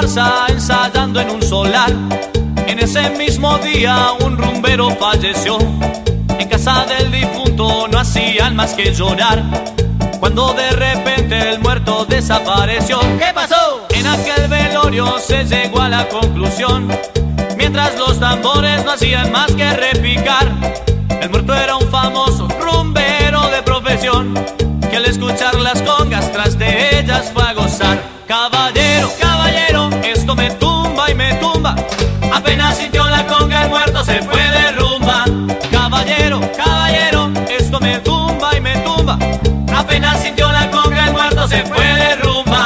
comparsa ensayando en un solar. En ese mismo día un rumbero falleció. En casa del difunto no hacían más que llorar, cuando de repente el muerto desapareció. ¿Qué pasó? En aquel velorio se llegó a la conclusión, mientras los tambores no hacían más que repicar, el muerto era un famoso rumbero de profesión, que al escuchar las congas tras de ellas fue a gozar. Caballero, caballero, esto me tumba y me tumba. Apenas sintió la conga el muerto se fue de rumba. Caballero, caballero, esto me tumba y me tumba. Apenas sintió la conga el muerto se fue de rumba.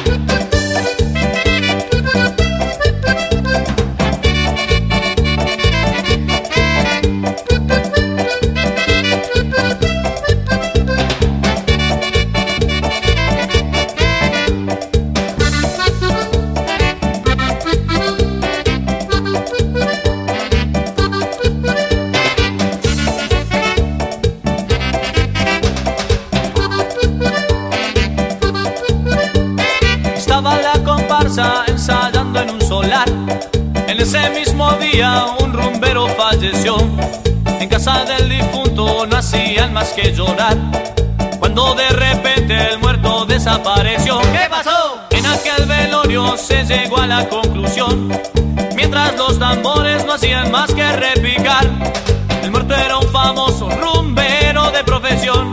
Estaba la comparsa ensayando en un solar. En ese mismo día un rumbero falleció. En casa del difunto no hacían más que llorar, cuando de repente el muerto desapareció. ¿Qué pasó? En aquel velorio se llegó a la conclusión, mientras los tambores no hacían más que repicar, el muerto era un famoso rumbero de profesión,